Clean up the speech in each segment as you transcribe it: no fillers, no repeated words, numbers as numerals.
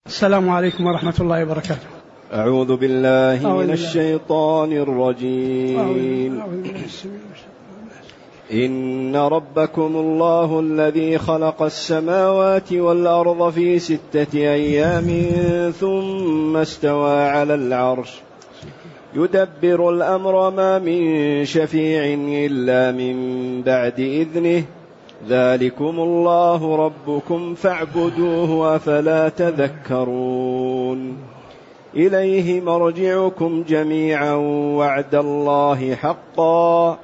السلام عليكم ورحمة الله وبركاته. أعوذ بالله من الشيطان الرجيم. إن ربكم الله الذي خلق السماوات والأرض في 6 أيام ثم استوى على العرش يدبر الأمر ما من شفيع إلا من بعد إذنه ذلكم الله ربكم فاعبدوه أفلا تذكرون. إليه مرجعكم جميعا وعد الله حقا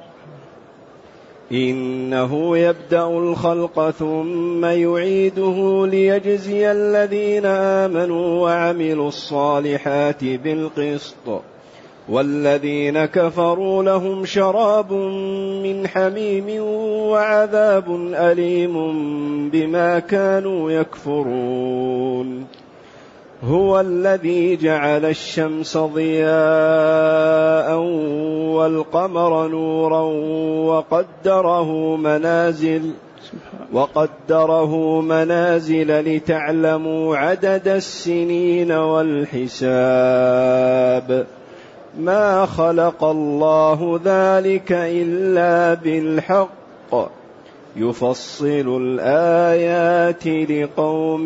إنه يبدأ الخلق ثم يعيده ليجزي الذين آمنوا وعملوا الصالحات بالقسط والذين كفروا لهم شراب من حميم وعذاب أليم بما كانوا يكفرون. هو الذي جعل الشمس ضياء والقمر نورا وقدره منازل لتعلموا عدد السنين والحساب ما خلق الله ذلك إلا بالحق يفصل الآيات لقوم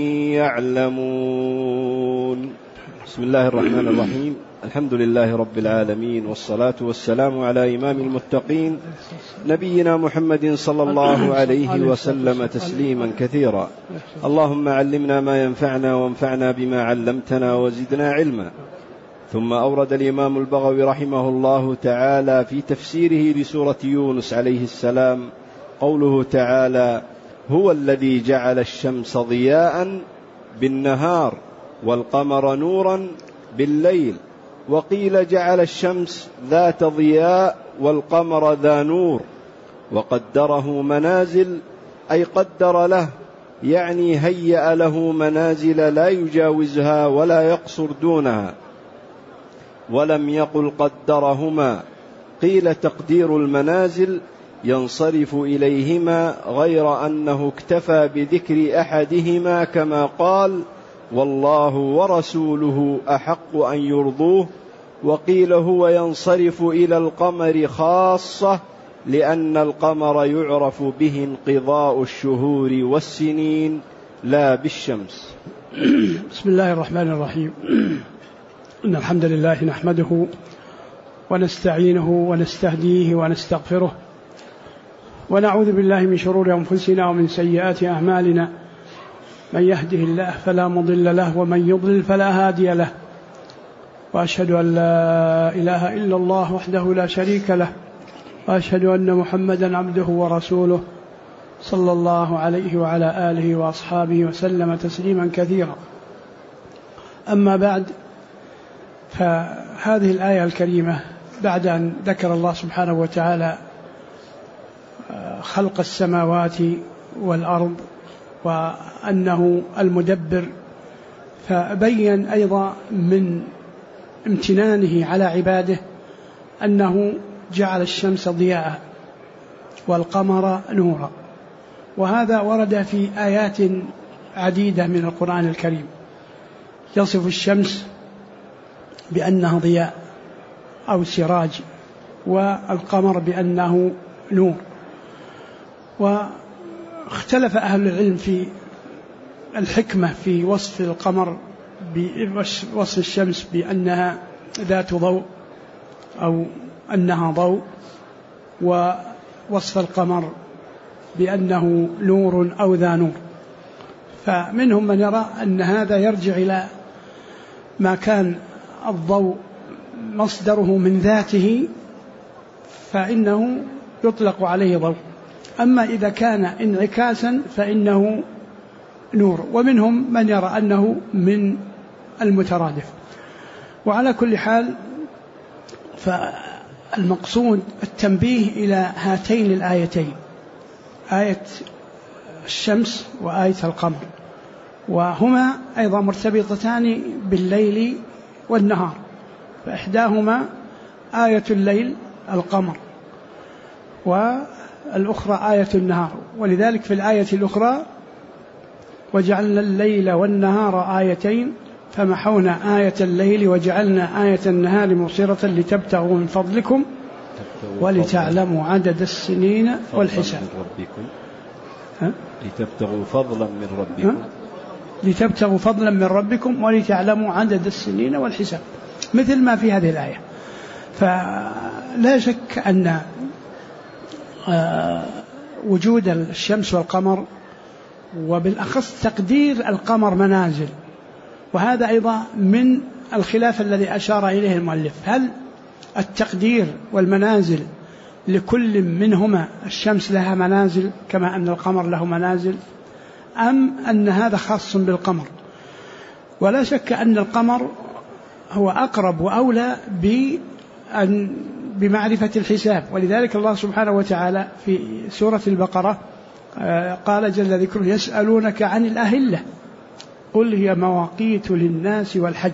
يعلمون. بسم الله الرحمن الرحيم. الحمد لله رب العالمين والصلاة والسلام على إمام المتقين نبينا محمد صلى الله عليه وسلم تسليما كثيرا. اللهم علمنا ما ينفعنا وانفعنا بما علمتنا وزدنا علما. ثم أورد الإمام البغوي رحمه الله تعالى في تفسيره لسورة يونس عليه السلام قوله تعالى: هو الذي جعل الشمس ضياء بالنهار والقمر نورا بالليل. وقيل جعل الشمس ذات ضياء والقمر ذا نور وقدره منازل أي قدر له، يعني هيأ له منازل لا يجاوزها ولا يقصر دونها. ولم يقل قدرهما، قيل تقدير المنازل ينصرف إليهما، غير أنه اكتفى بذكر أحدهما كما قال: والله ورسوله أحق أن يرضوه. وقيل هو ينصرف إلى القمر خاصة، لأن القمر يعرف به انقضاء الشهور والسنين لا بالشمس. بسم الله الرحمن الرحيم. إن الحمد لله نحمده ونستعينه ونستهديه ونستغفره ونعوذ بالله من شرور أنفسنا ومن سيئات أعمالنا. من يهده الله فلا مضل له ومن يضلل فلا هادي له. وأشهد أن لا إله إلا الله وحده لا شريك له، وأشهد أن محمدا عبده ورسوله صلى الله عليه وعلى آله وأصحابه وسلم تسليما كثيرا. أما بعد، فهذه الآية الكريمة بعد أن ذكر الله سبحانه وتعالى خلق السماوات والأرض وأنه المدبر، فبين أيضا من امتنانه على عباده أنه جعل الشمس ضياء والقمر نورا. وهذا ورد في آيات عديدة من القرآن الكريم يصف الشمس بأنها ضياء أو سراج، والقمر بأنه نور. واختلف أهل العلم في الحكمة في وصف القمر بوصف الشمس بأنها ذات ضوء أو أنها ضوء، ووصف القمر بأنه نور أو ذا نور. فمنهم من يرى أن هذا يرجع إلى ما كان الضوء مصدره من ذاته فإنه يطلق عليه ضوء، أما إذا كان انعكاسا فإنه نور. ومنهم من يرى أنه من المترادف. وعلى كل حال، فالمقصود التنبيه إلى هاتين الآيتين، آية الشمس وآية القمر، وهما أيضا مرتبطتان بالليل والنهار، فإحداهما آية الليل القمر، والأخرى آية النهار. ولذلك في الآية الأخرى وجعلنا الليل والنهار آيتين فمحونا آية الليل وجعلنا آية النهار مبصرة لتبتغوا من فضلكم ولتعلموا عدد السنين والحساب. لتبتغوا فضلا من ربكم لتبتغوا فضلا من ربكم ولتعلموا عدد السنين والحساب، مثل ما في هذه الآية. فلا شك أن وجود الشمس والقمر، وبالأخص تقدير القمر منازل، وهذا أيضا من الخلاف الذي أشار إليه المؤلف، هل التقدير والمنازل لكل منهما الشمس لها منازل كما أن القمر له منازل، أم أن هذا خاص بالقمر؟ ولا شك أن القمر هو أقرب وأولى بمعرفة الحساب، ولذلك الله سبحانه وتعالى في سورة البقرة قال جل ذكره: يسألونك عن الأهلة قل هي مواقيت للناس والحج.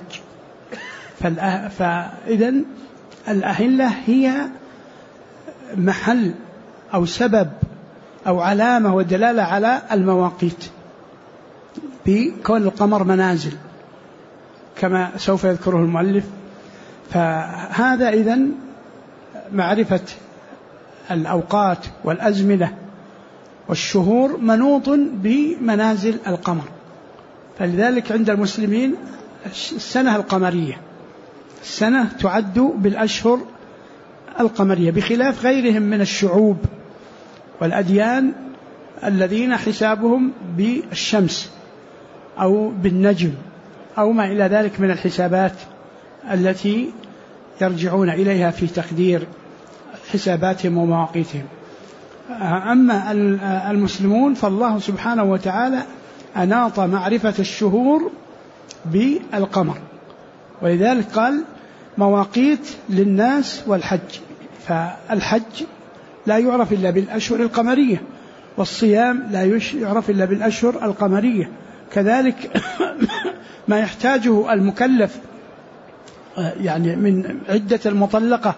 فإذن الأهلة هي محل أو سبب أو علامة ودلالة على المواقيت بكون القمر منازل كما سوف يذكره المؤلف. فهذا إذن معرفة الأوقات والأزمنة والشهور منوط بمنازل القمر. فلذلك عند المسلمين السنة القمرية، السنة تعد بالأشهر القمرية، بخلاف غيرهم من الشعوب والأديان الذين حسابهم بالشمس أو بالنجم أو ما إلى ذلك من الحسابات التي يرجعون إليها في تقدير حساباتهم ومواقيتهم. أما المسلمون فالله سبحانه وتعالى أناط معرفة الشهور بالقمر، ولذلك قال مواقيت للناس والحج. فالحج لا يعرف إلا بالأشهر القمرية، والصيام لا يعرف إلا بالأشهر القمرية، كذلك ما يحتاجه المكلف يعني من عدة المطلقة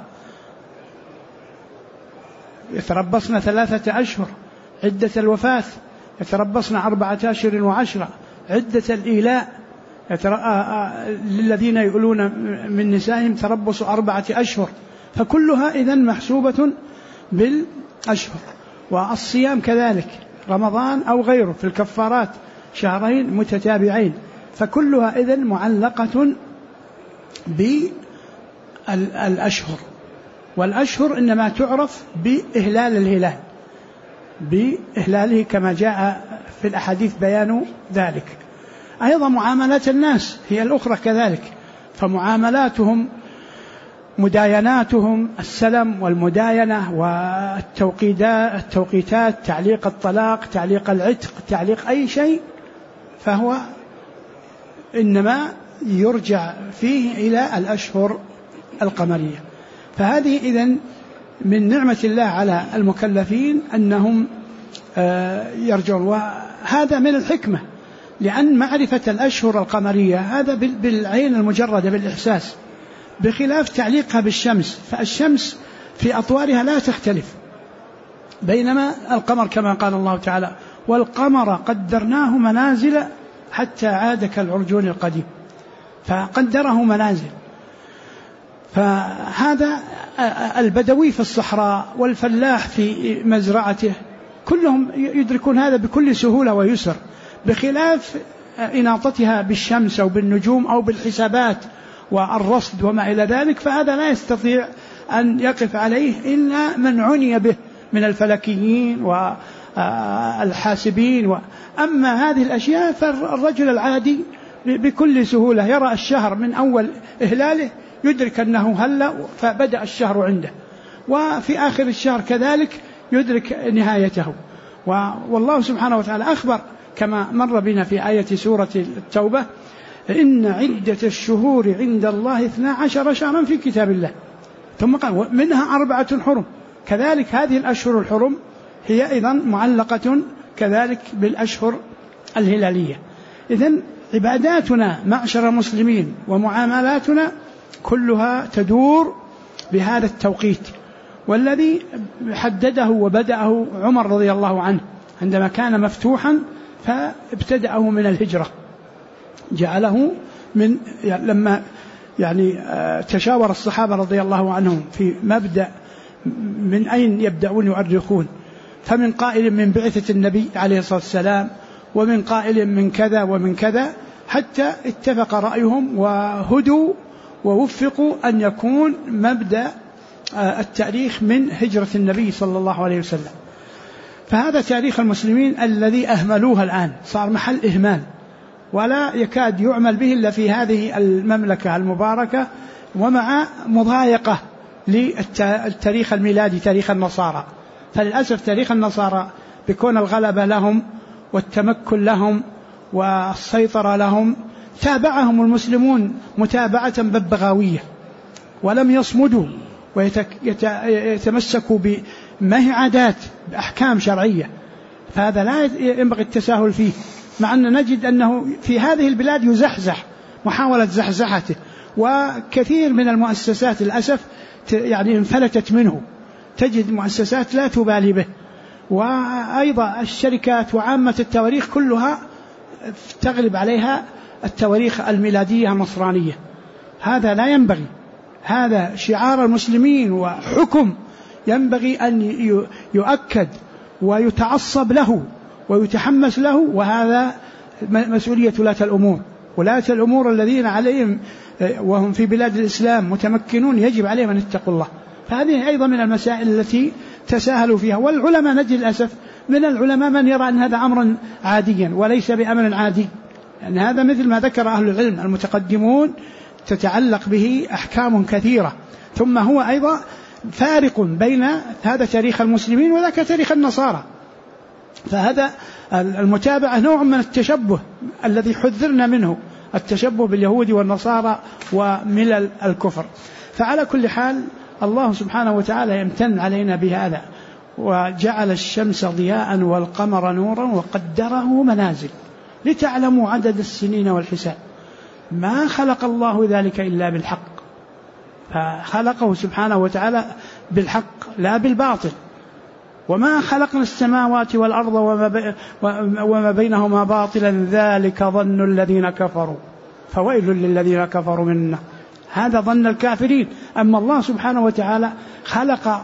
يتربصن 3 أشهر، عدة الوفاة يتربصن 4 أشهر و10، عدة الإيلاء للذين يؤلون من نسائهم تربص 4 أشهر، فكلها إذن محسوبة بالأشهر. والصيام كذلك، رمضان أو غيره في الكفارات 2 متتابعين، فكلها إذن معلقة بالأشهر. والأشهر إنما تعرف بإهلال الهلال، بإهلاله كما جاء في الأحاديث بيان ذلك. أيضا معاملات الناس هي الأخرى كذلك، فمعاملاتهم مدايناتهم السلم والمداينة والتوقيتات، تعليق الطلاق، تعليق العتق، تعليق أي شيء، فهو إنما يرجع فيه إلى الأشهر القمرية. فهذه إذن من نعمة الله على المكلفين أنهم يرجعون، وهذا من الحكمة، لأن معرفة الأشهر القمرية هذا بالعين المجردة بالإحساس، بخلاف تعليقها بالشمس، فالشمس في أطوارها لا تختلف، بينما القمر كما قال الله تعالى: والقمر قدرناه منازل حتى عاد كالعرجون القديم، فقدره منازل. فهذا البدوي في الصحراء والفلاح في مزرعته كلهم يدركون هذا بكل سهولة ويسر، بخلاف إناطتها بالشمس أو بالنجوم أو بالحسابات والرصد وما إلى ذلك، فهذا لا يستطيع أن يقف عليه إلا من عني به من الفلكيين والحاسبين. أما هذه الأشياء فالرجل العادي بكل سهولة يرى الشهر من أول إهلاله، يدرك أنه هلأ فبدأ الشهر عنده، وفي آخر الشهر كذلك يدرك نهايته. والله سبحانه وتعالى أخبر كما مر بنا في آية سورة التوبة: إن عدة الشهور عند الله 12 شهرا في كتاب الله، ثم قال منها 4 حرم. كذلك هذه الأشهر الحرم هي أيضا معلقة كذلك بالأشهر الهلالية. إذن عباداتنا معشر المسلمين ومعاملاتنا كلها تدور بهذا التوقيت، والذي حدده وبدأه عمر رضي الله عنه عندما كان مفتوحا فابتدأه من الهجرة، جعله من لما تشاور الصحابة رضي الله عنهم في مبدأ من أين يبدأون يؤرخون، فمن قائل من بعثة النبي عليه الصلاة والسلام، ومن قائل من كذا ومن كذا، حتى اتفق رأيهم وهدوا ووفقوا أن يكون مبدأ التاريخ من هجرة النبي صلى الله عليه وسلم. فهذا تاريخ المسلمين الذي أهملوه الآن، صار محل إهمال، ولا يكاد يعمل به إلا في هذه المملكة المباركة، ومع مضايقة للتاريخ الميلادي تاريخ النصارى. فللأسف تاريخ النصارى بكون الغلبة لهم والتمكن لهم والسيطرة لهم تابعهم المسلمون متابعة ببغاوية، ولم يصمدوا ويتمسكوا بما هي عادات بأحكام شرعية. فهذا لا ينبغي التساهل فيه، مع أن نجد أنه في هذه البلاد يزحزح، محاولة زحزحته، وكثير من المؤسسات للأسف انفلتت منه، تجد مؤسسات لا تبالي به، وأيضا الشركات وعامة التواريخ كلها تغلب عليها التواريخ الميلادية النصرانية. هذا لا ينبغي، هذا شعار المسلمين وحكم ينبغي أن يؤكد ويتعصب له ويتحمس له، وهذا مسؤولية ولاة الأمور الذين عليهم وهم في بلاد الإسلام متمكنون، يجب عليهم أن يتقوا الله. فهذه أيضا من المسائل التي تساهلوا فيها. والعلماء نجد للأسف من العلماء من يرى أن هذا أمر عاديا وليس بأمر عادي، يعني هذا مثل ما ذكر أهل العلم المتقدمون تتعلق به أحكام كثيرة. ثم هو أيضا فارق بين هذا تاريخ المسلمين وذاك تاريخ النصارى، فهذا المتابعة نوع من التشبه الذي حذرنا منه، التشبه باليهود والنصارى وملل الكفر. فعلى كل حال الله سبحانه وتعالى يمتن علينا بهذا، وجعل الشمس ضياء والقمر نورا وقدره منازل لتعلموا عدد السنين والحساب. ما خلق الله ذلك إلا بالحق، فخلقه سبحانه وتعالى بالحق لا بالباطل. وما خلقنا السماوات والأرض وما بينهما باطلا ذلك ظن الذين كفروا فويل للذين كفروا منا. هذا ظن الكافرين. أما الله سبحانه وتعالى خلق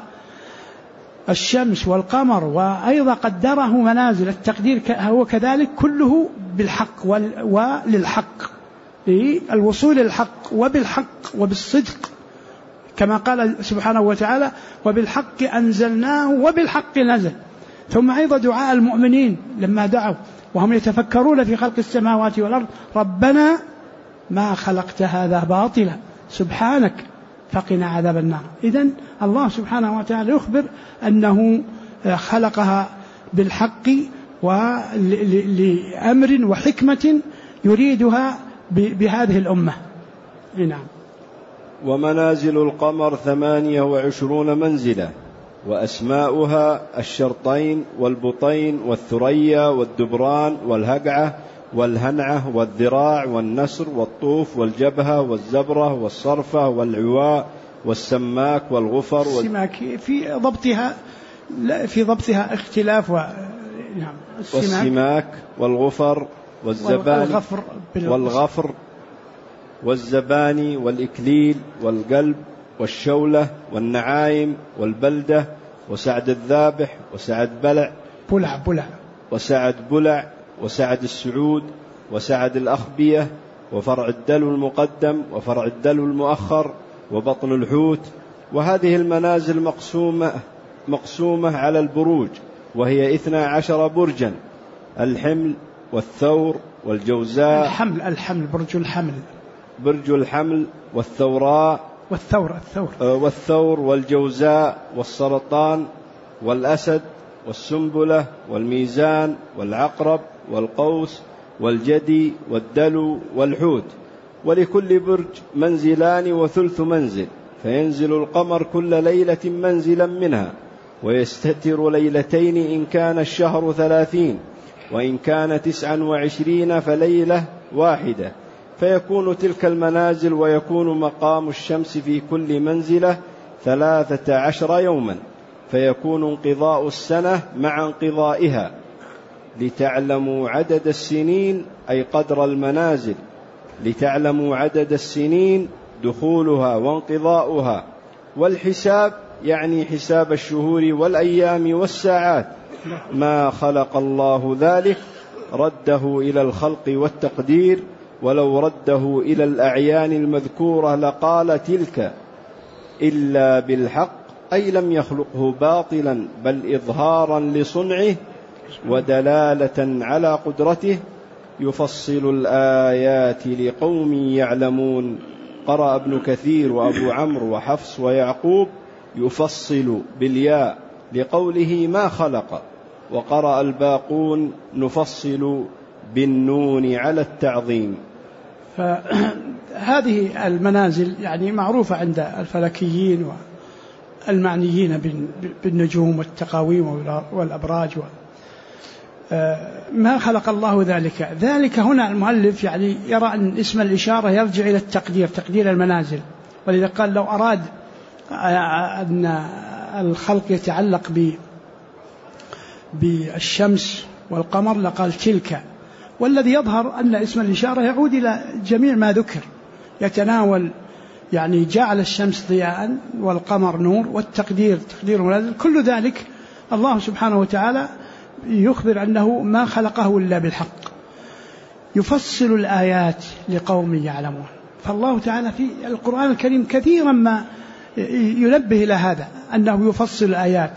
الشمس والقمر وأيضا قدره منازل، التقدير هو كذلك كله بالحق وللحق، للوصول للحق وبالحق وبالصدق، كما قال سبحانه وتعالى وبالحق أنزلناه وبالحق نزل. ثم أيضا دعاء المؤمنين لما دعوا وهم يتفكرون في خلق السماوات والأرض ربنا ما خلقت هذا باطلا سبحانك فقنا عذاب النار. إذن الله سبحانه وتعالى يخبر أنه خلقها بالحق ولأمر وحكمة يريدها بهذه الأمة. نعم. ومنازل القمر 28 منزلة، وأسماؤها الشرطين والبطين والثريا والدبران والهقعة والهنعة والذراع والنسر والطوف والجبهة والزبرة والصرفة والعواء والسماك والغفر السماك في ضبطها اختلاف نعم. والسماك والغفر والزباني والغفر والزباني والإكليل والقلب والشولة والنعايم والبلدة وسعد الذابح وسعد بلع وسعد بلع وسعد السعود وسعد الأخبية وفرع الدلو المقدم وفرع الدلو المؤخر وبطن الحوت. وهذه المنازل مقسومة على البروج، وهي 12 برجا: الحمل والثور والجوزاء برج الحمل والثوراء والثور والجوزاء والسرطان والأسد والسنبلة والميزان والعقرب والقوس والجدي والدلو والحوت. ولكل برج منزلان وثلث منزل، فينزل القمر كل ليلة منزلا منها، ويستتر ليلتين إن كان الشهر 30، وإن كان 29 فليلة واحدة، فيكون تلك المنازل ويكون مقام الشمس في كل منزلة 13 يوما، فيكون انقضاء السنة مع انقضائها. لتعلموا عدد السنين أي قدر المنازل، لتعلموا عدد السنين دخولها وانقضاؤها، والحساب يعني حساب الشهور والأيام والساعات. ما خلق الله ذلك رده إلى الخلق والتقدير، ولو رده إلى الأعيان المذكورة لقال تلك، إلا بالحق أي لم يخلقه باطلا بل إظهارا لصنعه ودلالة على قدرته. يفصل الآيات لقوم يعلمون. قرأ ابن كثير وأبو عمرو وحفص ويعقوب يفصل بالياء لقوله ما خلق، وقرأ الباقون نفصل بالنون على التعظيم. فهذه المنازل يعني معروفة عند الفلكيين والمعنيين بالنجوم والتقاويم والأبراج. ما خلق الله ذلك هنا المؤلف يعني يرى أن اسم الإشارة يرجع إلى التقدير، تقدير المنازل. ولذا قال لو أراد أن الخلق يتعلق بالشمس والقمر لقال تلك. والذي يظهر أن اسم الإشارة يعود إلى جميع ما ذكر، يتناول يعني جعل الشمس ضياء والقمر نور، والتقدير تقدير المنازل، كل ذلك الله سبحانه وتعالى يخبر أنه ما خلقه إلا بالحق. يفصل الآيات لقوم يعلمون. فالله تعالى في القرآن الكريم كثيرا ما ينبه إلى هذا، أنه يفصل الآيات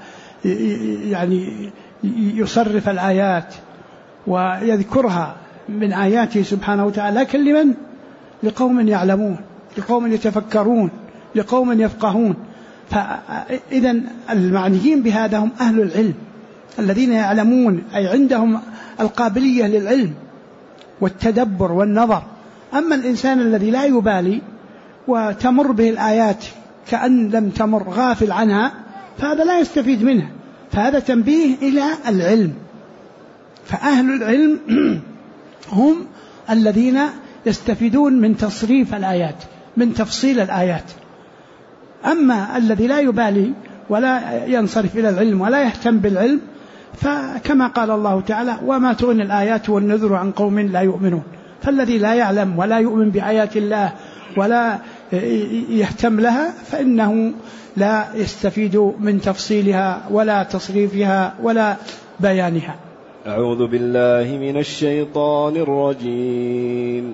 ويعني يصرف الآيات ويذكرها من آياته سبحانه وتعالى، لكن لمن؟ لقوم يعلمون، لقوم يتفكرون، لقوم يفقهون. فإذا المعنيين بهذا هم أهل العلم الذين يعلمون، أي عندهم القابلية للعلم والتدبر والنظر. أما الإنسان الذي لا يبالي وتمر به الآيات كأن لم تمر، غافل عنها، فهذا لا يستفيد منها. فهذا تنبيه إلى العلم. فأهل العلم هم الذين يستفيدون من تصريف الآيات، من تفصيل الآيات. أما الذي لا يبالي ولا ينصرف إلى العلم ولا يهتم بالعلم، فكما قال الله تعالى وما تغني الآيات والنذر عن قوم لا يؤمنون. فالذي لا يعلم ولا يؤمن بآيات الله ولا يهتم لها فإنه لا يستفيد من تفصيلها ولا تصريفها ولا بيانها. أعوذ بالله من الشيطان الرجيم.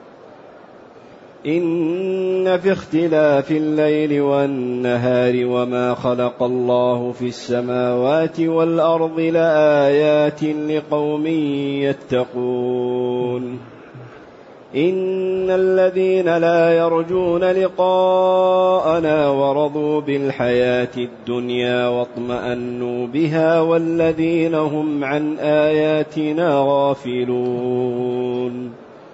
إن في اختلاف الليل والنهار وما خلق الله في السماوات والأرض لآيات لقوم يتقون. إن الذين لا يرجون لقاءنا ورضوا بالحياة الدنيا واطمأنوا بها والذين هم عن آياتنا غافلون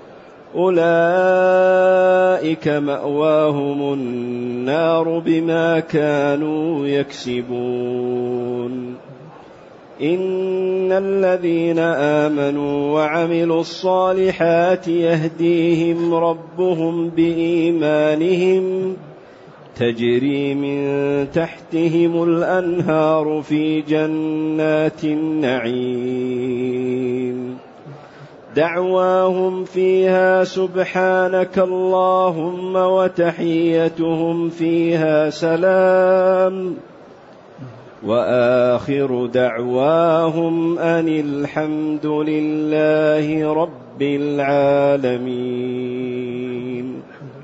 أولئك مأواهم النار بما كانوا يكسبون. إن الذين آمنوا وعملوا الصالحات يهديهم ربهم بإيمانهم تجري من تحتهم الأنهار في جنات النعيم دعواهم فيها سبحانك اللهم وتحيتهم فيها سلام وآخر دعواهم أن الحمد لله رب العالمين.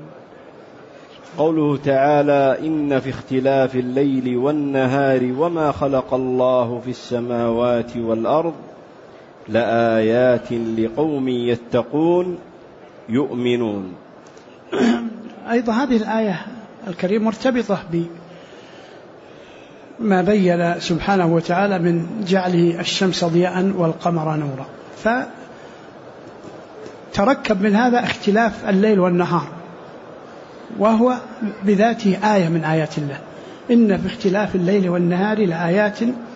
قوله تعالى إن في اختلاف الليل والنهار وما خلق الله في السماوات والأرض لآيات لقوم يتقون يؤمنون. أيضا هذه الآية الكريمة مرتبطة ما بين سبحانه وتعالى من جعله الشمس ضياء والقمر نورا، فتركب من هذا اختلاف الليل والنهار، وهو بذاته آية من آيات الله. إن في اختلاف الليل والنهار لآيات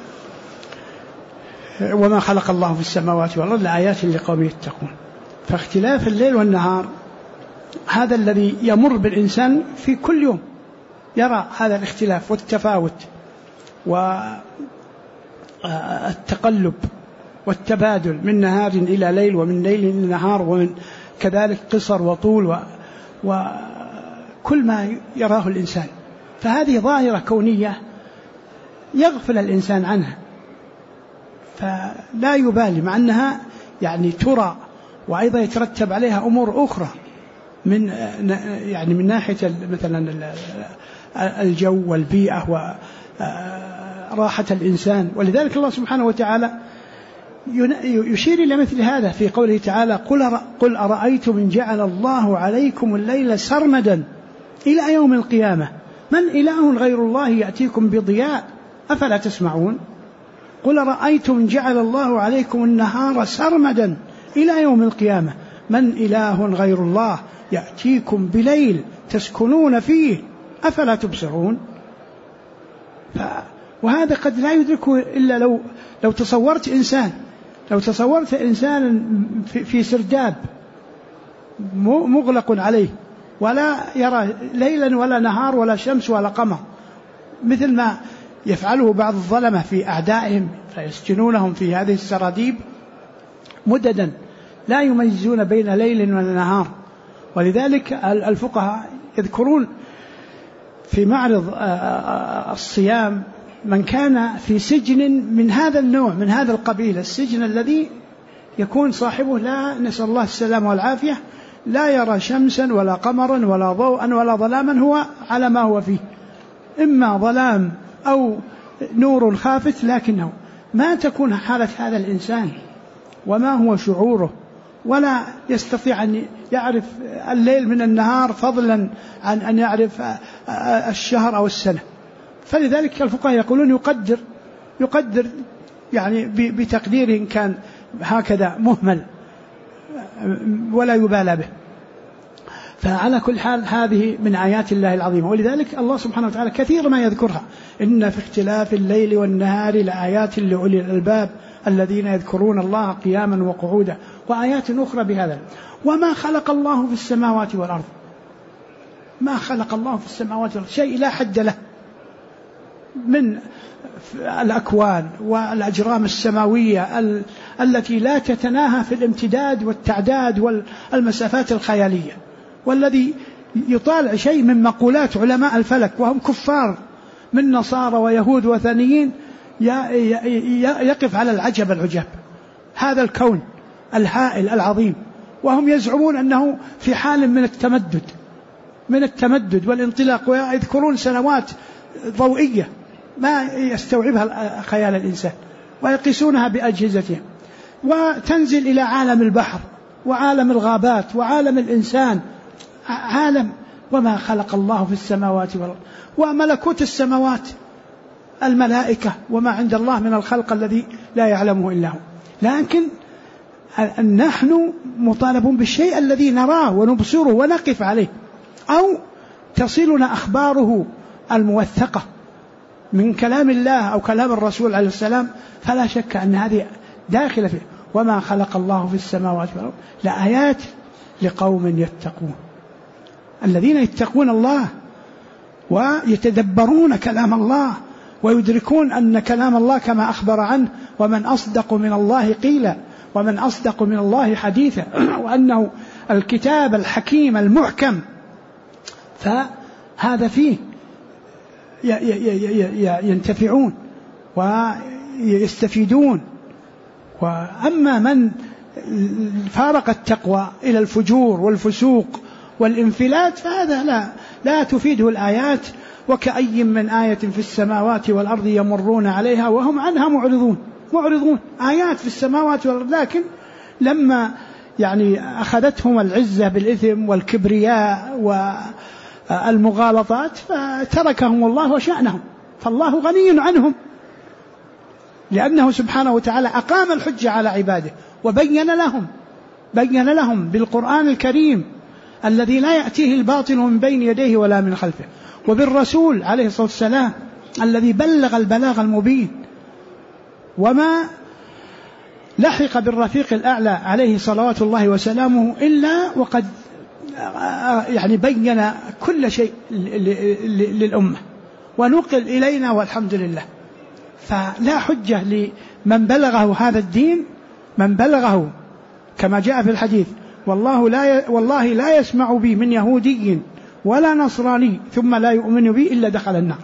وما خلق الله في السماوات والأرض لآيات لقوم يتقون. فاختلاف الليل والنهار هذا الذي يمر بالإنسان في كل يوم، يرى هذا الاختلاف والتفاوت والتقلب والتبادل من نهار إلى ليل ومن ليل إلى نهار، ومن كذلك قصر وطول وكل ما يراه الإنسان. فهذه ظاهرة كونية يغفل الإنسان عنها فلا يبالي، مع أنها يعني ترى، وأيضا يترتب عليها أمور أخرى من ناحية مثلا الجو والبيئة وراحة الإنسان. ولذلك الله سبحانه وتعالى يشير إلى مثل هذا في قوله تعالى: قل أرأيتم إن جعل الله عليكم الليل سرمدا إلى يوم القيامة من إله غير الله يأتيكم بضياء أفلا تسمعون. قل أرأيتم إن جعل الله عليكم النهار سرمدا إلى يوم القيامة من إله غير الله يأتيكم بليل تسكنون فيه أفلا تبصرون. وهذا قد لا يدركه إلا لو تصورت إنسان في سرداب مغلق عليه ولا يرى ليلا ولا نهار ولا شمس ولا قمر، مثل ما يفعله بعض الظلمة في أعدائهم فيسجنونهم في هذه السراديب مددا لا يميزون بين ليل ولا نهار. ولذلك الفقهاء يذكرون في معرض الصيام من كان في سجن من هذا النوع من هذا القبيل، السجن الذي يكون صاحبه لا نسأل الله السلامة والعافية لا يرى شمسا ولا قمرا ولا ضوءا ولا ظلاما، هو على ما هو فيه، إما ظلام أو نور خافت، لكنه ما تكون حالة هذا الإنسان وما هو شعوره، ولا يستطيع أن يعرف الليل من النهار فضلا عن أن يعرف الشهر أو السنة. فلذلك الفقهاء يقولون يقدر يعني بتقدير كان هكذا مهمل ولا يبالى به. فعلى كل حال هذه من آيات الله العظيمة، ولذلك الله سبحانه وتعالى كثير ما يذكرها: إن في اختلاف الليل والنهار لآيات لأولي الألباب الذين يذكرون الله قياما وقعودا، وآيات أخرى بهذا. وما خلق الله في السماوات والأرض، ما خلق الله في السماوات والأرض شيء لا حد له من الأكوان والأجرام السماوية التي لا تتناهى في الامتداد والتعداد والمسافات الخيالية، والذي يطالع شيء من مقولات علماء الفلك وهم كفار من نصارى ويهود وثنيين يقف على العجب. هذا الكون الهائل العظيم، وهم يزعمون أنه في حال من التمدد والانطلاق، ويذكرون سنوات ضوئية ما يستوعبها خيال الإنسان، ويقيسونها بأجهزتهم، وتنزل إلى عالم البحر وعالم الغابات وعالم الإنسان، عالم. وما خلق الله في السماوات والأرض، وملكوت السماوات الملائكة وما عند الله من الخلق الذي لا يعلمه إلا هو. لكن نحن مطالبون بالشيء الذي نراه ونبصره ونقف عليه، أو تصلنا أخباره الموثقة من كلام الله أو كلام الرسول عليه السلام، فلا شك أن هذه داخلة فيه. وما خلق الله في السماوات والأرض لآيات لقوم يتقون، الذين يتقون الله ويتدبرون كلام الله ويدركون أن كلام الله كما أخبر عنه: ومن أصدق من الله قيلا ومن أصدق من الله حديثا، وأنه الكتاب الحكيم المحكم. فهذا فيه ينتفعون ويستفيدون. وأما من فارق التقوى إلى الفجور والفسوق والانفلات فهذا لا تفيده الآيات. وكأي من آية في السماوات والأرض يمرون عليها وهم عنها معرضون. آيات في السماوات والأرض، لكن لما يعني أخذتهم العزة بالإثم والكبرياء والمغالطات فتركهم الله وشأنهم، فالله غني عنهم، لأنه سبحانه وتعالى أقام الحجة على عباده وبين لهم بالقرآن الكريم الذي لا يأتيه الباطل من بين يديه ولا من خلفه، وبالرسول عليه الصلاة والسلام الذي بلغ البلاغ المبين، وما لحق بالرفيق الأعلى عليه صلوات الله وسلامه إلا وقد يعني بين كل شيء للأمة ونقل إلينا والحمد لله. فلا حجة لمن بلغه هذا الدين من بلغه كما جاء في الحديث والله لا يسمع بي من يهودي ولا نصراني ثم لا يؤمن بي إلا دخل النار.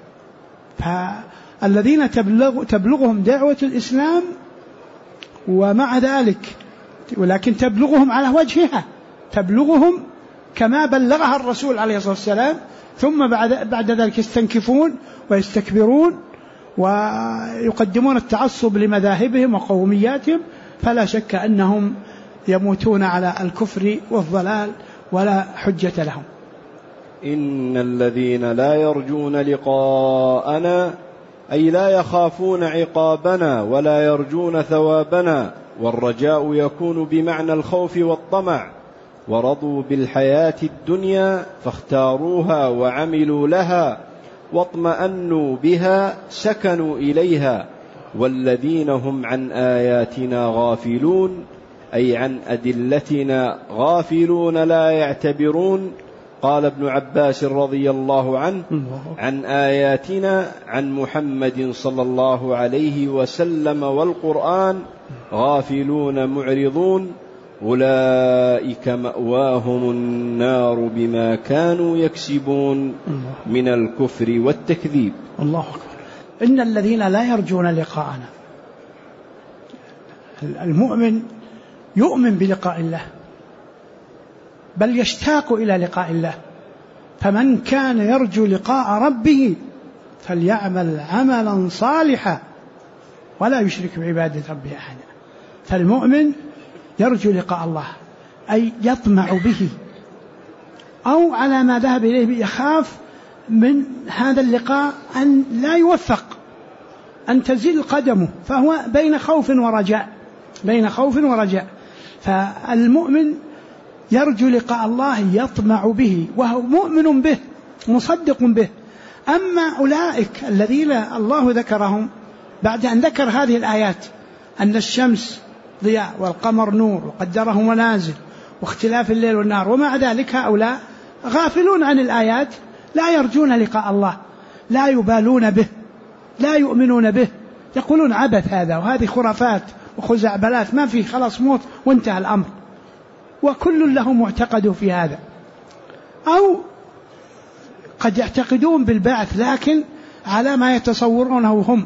فالذين تبلغهم دعوة الإسلام ومع ذلك ولكن تبلغهم على وجهها، تبلغهم كما بلغها الرسول عليه الصلاة والسلام، ثم بعد ذلك يستنكفون ويستكبرون ويقدمون التعصب لمذاهبهم وقومياتهم، فلا شك أنهم يموتون على الكفر والضلال ولا حجة لهم. إن الذين لا يرجون لقاءنا أي لا يخافون عقابنا ولا يرجون ثوابنا، والرجاء يكون بمعنى الخوف والطمع، ورضوا بالحياة الدنيا فاختاروها وعملوا لها واطمأنوا بها سكنوا إليها، والذين هم عن آياتنا غافلون أي عن أدلتنا غافلون لا يعتبرون. قال ابن عباس رضي الله عنه عن آياتنا عن محمد صلى الله عليه وسلم والقرآن غافلون معرضون أولئك مأواهم النار بما كانوا يكسبون من الكفر والتكذيب. الله أكبر. إن الذين لا يرجون لقاءنا، المؤمن يؤمن بلقاء الله بل يشتاق إلى لقاء الله، فمن كان يرجو لقاء ربه فليعمل عملا صالحا ولا يشرك بعبادة ربه أحدا. فالمؤمن يرجو لقاء الله أي يطمع به، أو على ما ذهب إليه يخاف من هذا اللقاء أن لا يوفق، أن تزل قدمه، فهو بين خوف ورجاء، بين خوف ورجاء. فالمؤمن يرجو لقاء الله يطمع به وهو مؤمن به مصدق به. أما أولئك الذين الله ذكرهم بعد أن ذكر هذه الآيات أن الشمس ضياء والقمر نور وقدره منازل واختلاف الليل والنهار، ومع ذلك هؤلاء غافلون عن الآيات، لا يرجون لقاء الله، لا يبالون به، لا يؤمنون به، يقولون عبث هذا وهذه خرافات وخزعبلات، ما فيه، خلاص موت وانتهى الأمر، وكل له معتقد في هذا. أو قد يعتقدون بالبعث لكن على ما يتصورونه هم،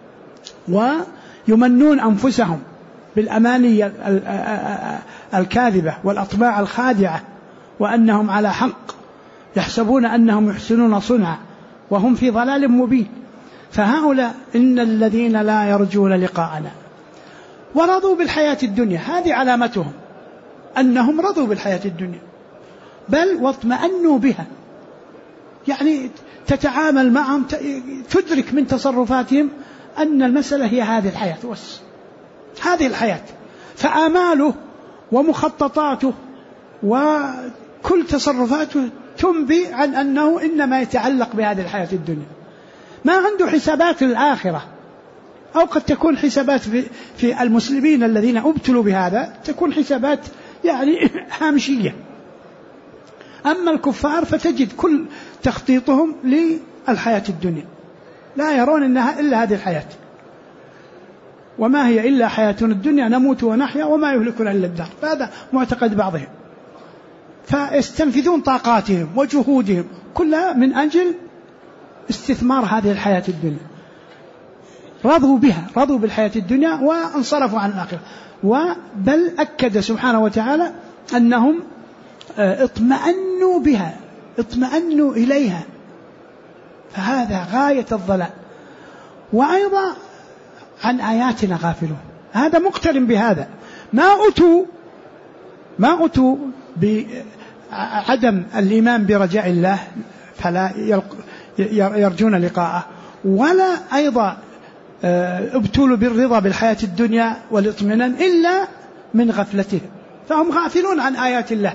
ويمنون أنفسهم بالأماني الكاذبة والأطماع الخادعة، وأنهم على حق، يحسبون أنهم يحسنون صنعا وهم في ضلال مبين. فهؤلاء إن الذين لا يرجون لقاءنا ورضوا بالحياة الدنيا، هذه علامتهم أنهم رضوا بالحياة الدنيا بل واطمأنوا بها، يعني تتعامل معهم، تدرك من تصرفاتهم أن المسألة هي هذه الحياة بس، هذه الحياة. فآماله ومخططاته وكل تصرفاته تنبي عن أنه إنما يتعلق بهذه الحياة الدنيا، ما عنده حسابات للآخرة. أو قد تكون حسابات في المسلمين الذين ابتلوا بهذا تكون حسابات يعني هامشية. أما الكفار فتجد كل تخطيطهم للحياة الدنيا، لا يرون إنها إلا هذه الحياة، وما هي إلا حياتنا الدنيا نموت ونحيا وما يهلكنا إلا الدهر، فهذا معتقد بعضهم. فيستنفذون طاقاتهم وجهودهم كلها من أجل استثمار هذه الحياة الدنيا، رضوا بها، رضوا بالحياة الدنيا وانصرفوا عن الآخرة. بل أكد سبحانه وتعالى أنهم اطمأنوا بها، اطمأنوا إليها، فهذا غاية الضلال. وأيضا عن آياتنا غافلون، هذا مقترن بهذا، ما أتوا بعدم الإيمان برجاء الله فلا يرجون لقاءه، ولا أيضا ابتلوا بالرضا بالحياة الدنيا والاطمئنان إلا من غفلتهم، فهم غافلون عن آيات الله،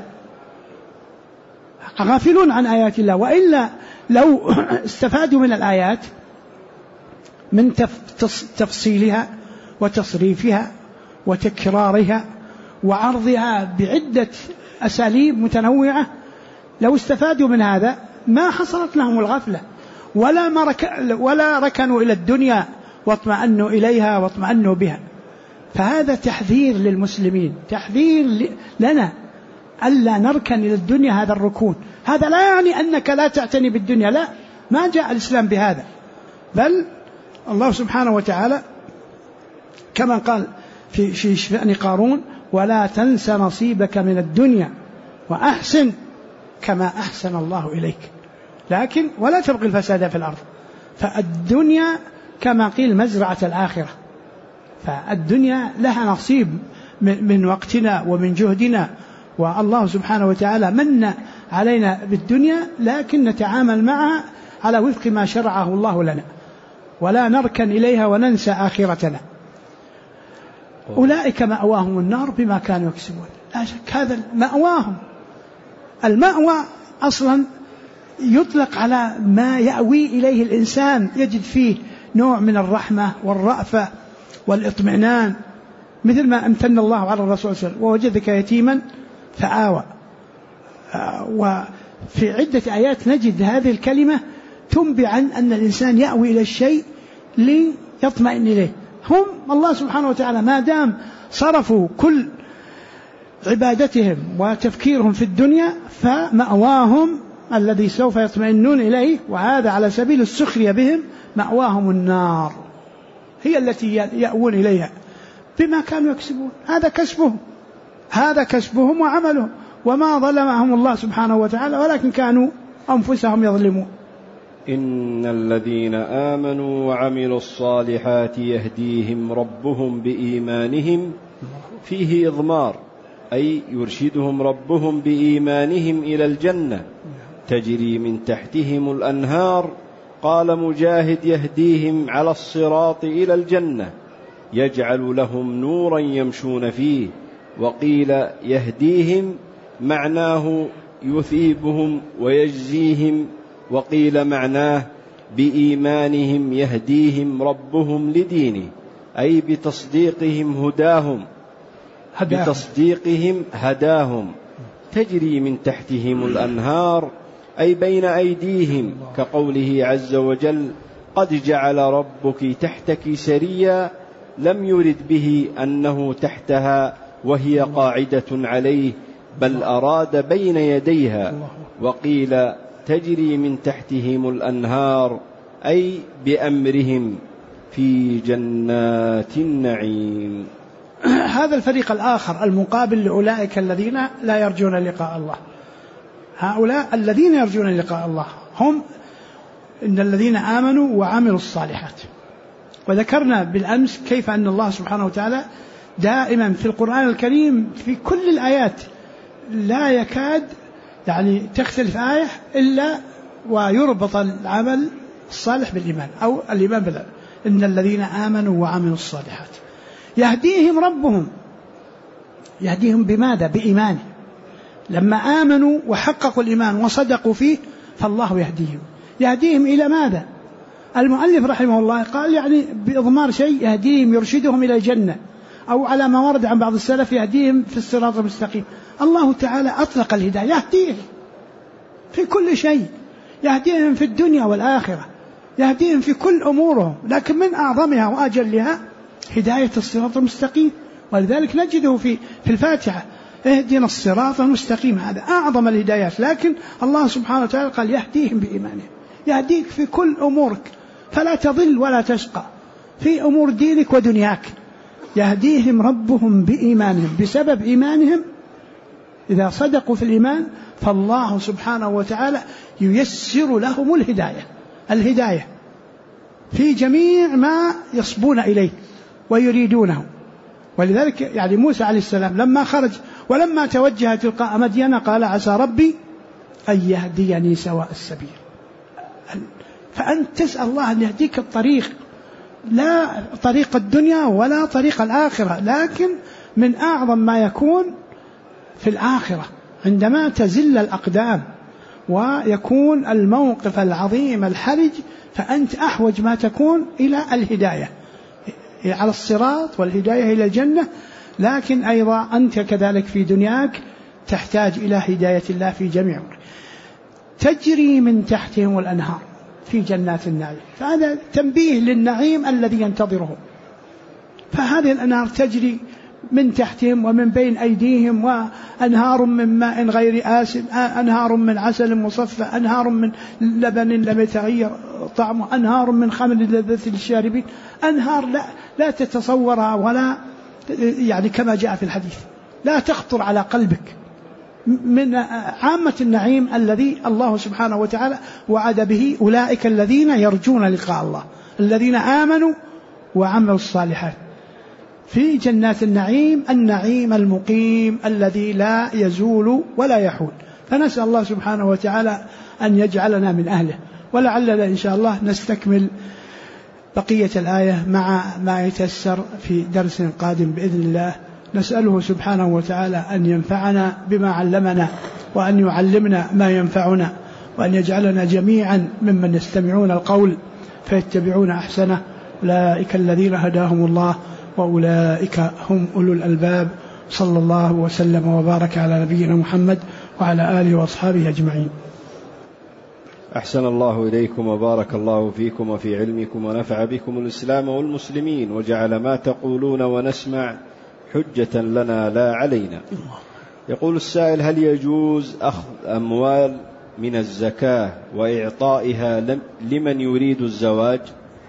غافلون عن آيات الله. وإلا لو استفادوا من الآيات من تفصيلها وتصريفها وتكرارها وعرضها بعدة أساليب متنوعة، لو استفادوا من هذا ما حصلت لهم الغفلة، ولا ركنوا إلى الدنيا واطمأنوا إليها واطمأنوا بها، فهذا تحذير للمسلمين، تحذير لنا ألا نركن إلى الدنيا هذا الركون. هذا لا يعني أنك لا تعتني بالدنيا، لا، ما جاء الإسلام بهذا، بل الله سبحانه وتعالى كما قال في شأن قارون: ولا تنس نصيبك من الدنيا وأحسن كما أحسن الله إليك، لكن ولا تبغي الفساد في الأرض. فالدنيا كما قيل مزرعة الآخرة، فالدنيا لها نصيب من وقتنا ومن جهدنا، والله سبحانه وتعالى من علينا بالدنيا، لكن نتعامل معها على وفق ما شرعه الله لنا، ولا نركن إليها وننسى آخرتنا. أولئك مأواهم النار بما كانوا يكسبون. لا شك هذا مأواهم. المأوى أصلا يطلق على ما يأوي إليه الإنسان، يجد فيه نوع من الرحمة والرأفة والإطمئنان، مثل ما امتن الله على الرسول صلى الله عليه وسلم: ووجدك يتيما فآوى. وفي عدة آيات نجد هذه الكلمة تنبئ عن أن الإنسان يأوي إلى الشيء ليطمئن إليه. هم الله سبحانه وتعالى ما دام صرفوا كل عبادتهم وتفكيرهم في الدنيا، فمأواهم الذي سوف يطمئنون إليه، وهذا على سبيل السخرية بهم، مأواهم النار، هي التي يأوون إليها بما كانوا يكسبون. هذا كسبهم وعملهم، وما ظلمهم الله سبحانه وتعالى، ولكن كانوا أنفسهم يظلمون. إن الذين آمنوا وعملوا الصالحات يهديهم ربهم بإيمانهم، فيه إضمار، أي يرشدهم ربهم بإيمانهم إلى الجنة تجري من تحتهم الأنهار. قال مجاهد: يهديهم على الصراط إلى الجنة، يجعل لهم نورا يمشون فيه. وقيل يهديهم معناه يثيبهم ويجزيهم، وقيل معناه بإيمانهم يهديهم ربهم لدينه، أي بتصديقهم هداهم. تجري من تحتهم الأنهار، أي بين أيديهم، كقوله عز وجل: قد جعل ربك تحتك سريا، لم يرد به أنه تحتها وهي قاعدة عليه، بل أراد بين يديها. وقيل تجري من تحتهم الأنهار، أي بأمرهم في جنات النعيم. هذا الفريق الآخر المقابل لأولئك الذين لا يرجون لقاء الله. هؤلاء الذين يرجون لقاء الله هم إن الذين آمنوا وعملوا الصالحات. وذكرنا بالأمس كيف أن الله سبحانه وتعالى دائما في القرآن الكريم في كل الآيات لا يكاد تختلف آية إلا ويربط العمل الصالح بالإيمان أو الإيمان بالله. إن الذين آمنوا وعملوا الصالحات يهديهم ربهم. يهديهم بماذا؟ بإيمان. لما آمنوا وحققوا الإيمان وصدقوا فيه فالله يهديهم إلى ماذا؟ المؤلف رحمه الله قال بإضمار شيء يهديهم يرشدهم إلى الجنة، أو على ما ورد عن بعض السلف يهديهم في الصراط المستقيم. الله تعالى أطلق الهداية، يهديهم في كل شيء، يهديهم في الدنيا والآخرة، يهديهم في كل أمورهم، لكن من أعظمها وأجلها هداية الصراط المستقيم. ولذلك نجده في الفاتحة: اهدنا الصراط المستقيم. هذا أعظم الهدايات، لكن الله سبحانه وتعالى قال يهديهم بإيمانهم. يهديك في كل أمورك فلا تضل ولا تشقى في أمور دينك ودنياك. يهديهم ربهم بإيمانهم، بسبب إيمانهم إذا صدقوا في الإيمان فالله سبحانه وتعالى ييسر لهم الهداية في جميع ما يصبون إليه ويريدونه. ولذلك موسى عليه السلام لما خرج ولما توجه تلقاء مدين قال: عسى ربي أن يهديني سواء السبيل. فأنت تسأل الله أن يهديك الطريق، لا طريق الدنيا ولا طريق الآخرة، لكن من أعظم ما يكون في الآخرة عندما تزل الأقدام ويكون الموقف العظيم الحرج، فأنت أحوج ما تكون إلى الهداية على الصراط والهداية إلى الجنة. لكن أيضا أنت كذلك في دنياك تحتاج إلى هداية الله في جميع أمورك. تجري من تحتهم الأنهار في جنات النعيم. فهذا تنبيه للنعيم الذي ينتظره. فهذه الأنهار تجري من تحتهم ومن بين أيديهم، وأنهار من ماء غير آسن، أنهار من عسل مصفى، أنهار من لبن لم يتغير طعمه، أنهار من خمر لذة للشاربين، أنهار لا تتصورها ولا يعني كما جاء في الحديث لا تخطر على قلبك، من عامة النعيم الذي الله سبحانه وتعالى وعد به أولئك الذين يرجون لقاء الله، الذين آمنوا وعملوا الصالحات في جنات النعيم، النعيم المقيم الذي لا يزول ولا يحول. فنسأل الله سبحانه وتعالى أن يجعلنا من أهله، ولعلنا إن شاء الله نستكمل بقية الآية مع ما يتيسر في درس قادم بإذن الله. نسأله سبحانه وتعالى أن ينفعنا بما علمنا، وأن يعلمنا ما ينفعنا، وأن يجعلنا جميعا ممن يستمعون القول فيتبعون أحسنه. أولئك الذين هداهم الله وأولئك هم أولو الألباب. صلى الله وسلم وبارك على نبينا محمد وعلى آله وأصحابه أجمعين. أحسن الله إليكم وبارك الله فيكم وفي علمكم، ونفع بكم الإسلام والمسلمين، وجعل ما تقولون ونسمع حجة لنا لا علينا. يقول السائل: هل يجوز أخذ أموال من الزكاة وإعطائها لمن يريد الزواج؟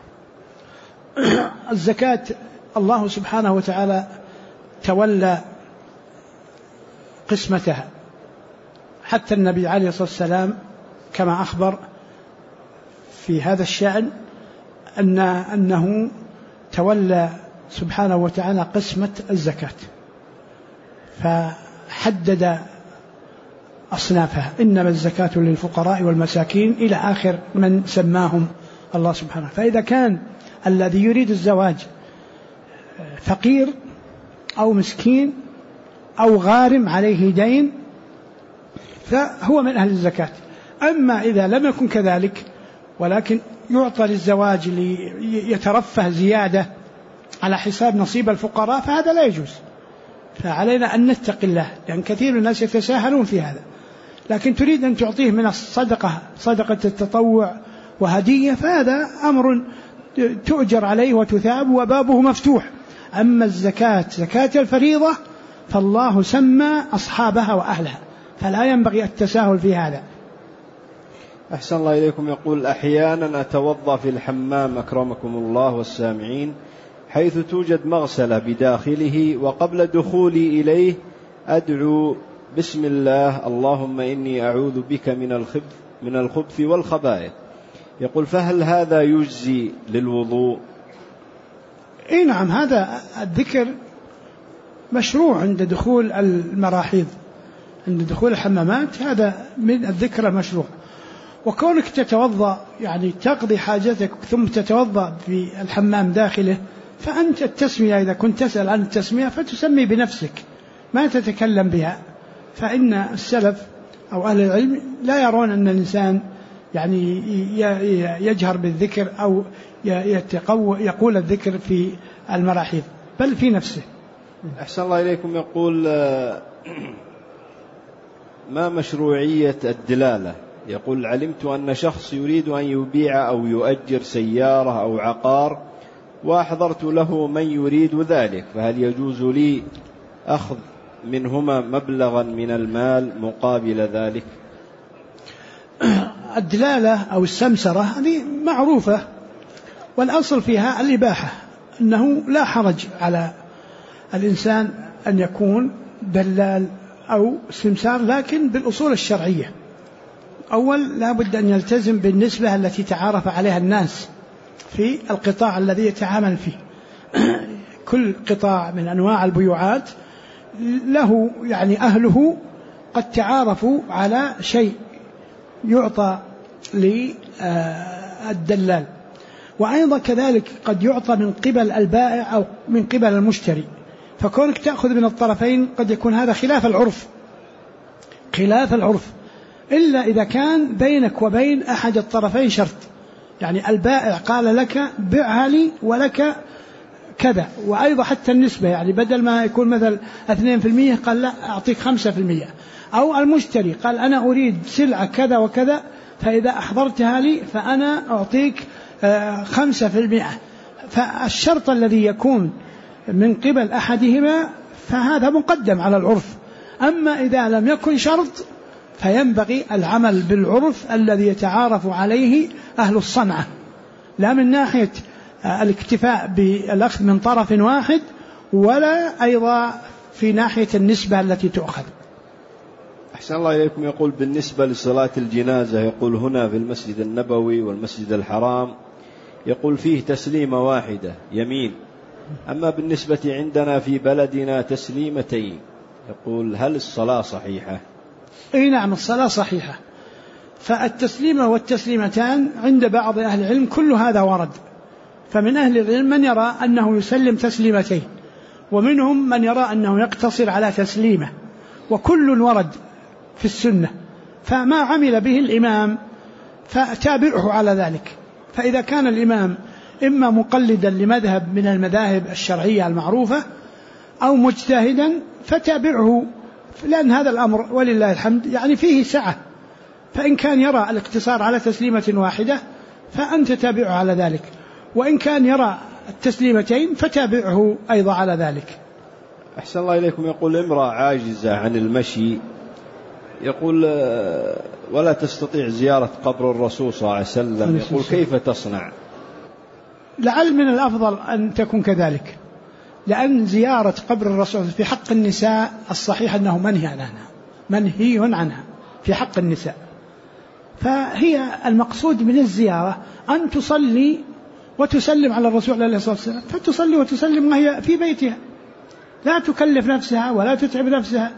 الزكاة الله سبحانه وتعالى تولى قسمتها، حتى النبي عليه الصلاة والسلام كما أخبر في هذا الشأن أنه تولى سبحانه وتعالى قسمة الزكاة، فحدد أصنافها: إنما الزكاة للفقراء والمساكين إلى آخر من سماهم الله سبحانه. فإذا كان الذي يريد الزواج فقير أو مسكين أو غارم عليه دين فهو من أهل الزكاة. أما إذا لم يكن كذلك ولكن يعطى للزواج ليترفه زيادة على حساب نصيب الفقراء فهذا لا يجوز. فعلينا أن نتقي الله، لأن كثير من الناس يتساهلون في هذا. لكن تريد أن تعطيه من الصدقة، صدقة التطوع وهدية، فهذا أمر تؤجر عليه وتثاب وبابه مفتوح. أما الزكاة زكاة الفريضة فالله سمى أصحابها وأهلها، فلا ينبغي التساهل في هذا. أحسن الله إليكم. يقول: أحيانا أتوضأ في الحمام أكرمكم الله والسامعين حيث توجد مغسلة بداخله، وقبل دخولي إليه أدعو بسم الله اللهم إني أعوذ بك من الخبث والخبائث. يقول: فهل هذا يجزي للوضوء؟ إيه نعم، هذا الذكر مشروع عند دخول المراحيض، عند دخول الحمامات، هذا من الذكر المشروع. وكونك تتوضأ يعني تقضي حاجتك ثم تتوضأ في الحمام داخله، فأنت التسمية إذا كنت تسأل عن التسمية فتسمي بنفسك ما تتكلم بها. فإن السلف أو أهل العلم لا يرون أن الإنسان يعني يجهر بالذكر أو يقول الذكر في المراحيض، بل في نفسه. أحسن الله إليكم. يقول: ما مشروعية الدلالة؟ يقول: علمت أن شخص يريد أن يبيع أو يؤجر سيارة أو عقار، وأحضرت له من يريد ذلك، فهل يجوز لي أخذ منهما مبلغا من المال مقابل ذلك؟ الدلالة أو السمسرة هذه معروفة، والأصل فيها الإباحة، أنه لا حرج على الإنسان أن يكون دلال أو سمسار، لكن بالأصول الشرعية. أول لا بد أن يلتزم بالنسبة التي تعارف عليها الناس في القطاع الذي يتعامل فيه. كل قطاع من أنواع البيوعات له يعني أهله قد تعارفوا على شيء يعطى للدلال، وأيضا كذلك قد يعطى من قبل البائع أو من قبل المشتري. فكونك تأخذ من الطرفين قد يكون هذا خلاف العرف، إلا إذا كان بينك وبين أحد الطرفين شرط، يعني البائع قال لك بيعها لي ولك كذا، وأيضا حتى النسبة، يعني بدل ما يكون مثل 2% قال لا أعطيك 5%، أو المشتري قال أنا أريد سلعة كذا وكذا، فإذا أحضرتها لي فأنا أعطيك 5%. فالشرط الذي يكون من قبل أحدهما فهذا مقدم على العرف. أما إذا لم يكن شرط فينبغي العمل بالعرف الذي يتعارف عليه أهل الصنعة، لا من ناحية الاكتفاء بالأخذ من طرف واحد، ولا أيضا في ناحية النسبة التي تؤخذ. أحسن الله إليكم. يقول بالنسبة لصلاة الجنازة، يقول هنا في المسجد النبوي والمسجد الحرام يقول فيه تسليمة واحدة يمين، أما بالنسبة عندنا في بلدنا تسليمتين، يقول هل الصلاة صحيحة؟ أي نعم، الصلاة صحيحة. فالتسليمة والتسليمتان عند بعض أهل العلم كل هذا ورد، فمن أهل العلم من يرى أنه يسلم تسليمتين، ومنهم من يرى أنه يقتصر على تسليمة، وكل ورد في السنة، فما عمل به الإمام فتابعه على ذلك. فإذا كان الإمام إما مقلدا لمذهب من المذاهب الشرعية المعروفة أو مجتهدا فتابعه، لأن هذا الأمر ولله الحمد يعني فيه سعة، فإن كان يرى الاقتصار على تسليمة واحدة فأنت تابعه على ذلك، وإن كان يرى التسليمتين فتابعه أيضا على ذلك. أحسن الله إليكم. يقول امرأة عاجزة عن المشي، يقول ولا تستطيع زيارة قبر الرسول صلى الله عليه وسلم، يقول كيف تصنع؟ لعل من الأفضل أن تكون كذلك، لأن زيارة قبر الرسول في حق النساء الصحيح أنه منهي عنها في حق النساء. فهي المقصود من الزيارة أن تصلي وتسلم على الرسول عليه الصلاة والسلام، فتصلي وتسلم وهي في بيتها، لا تكلف نفسها ولا تتعب نفسها،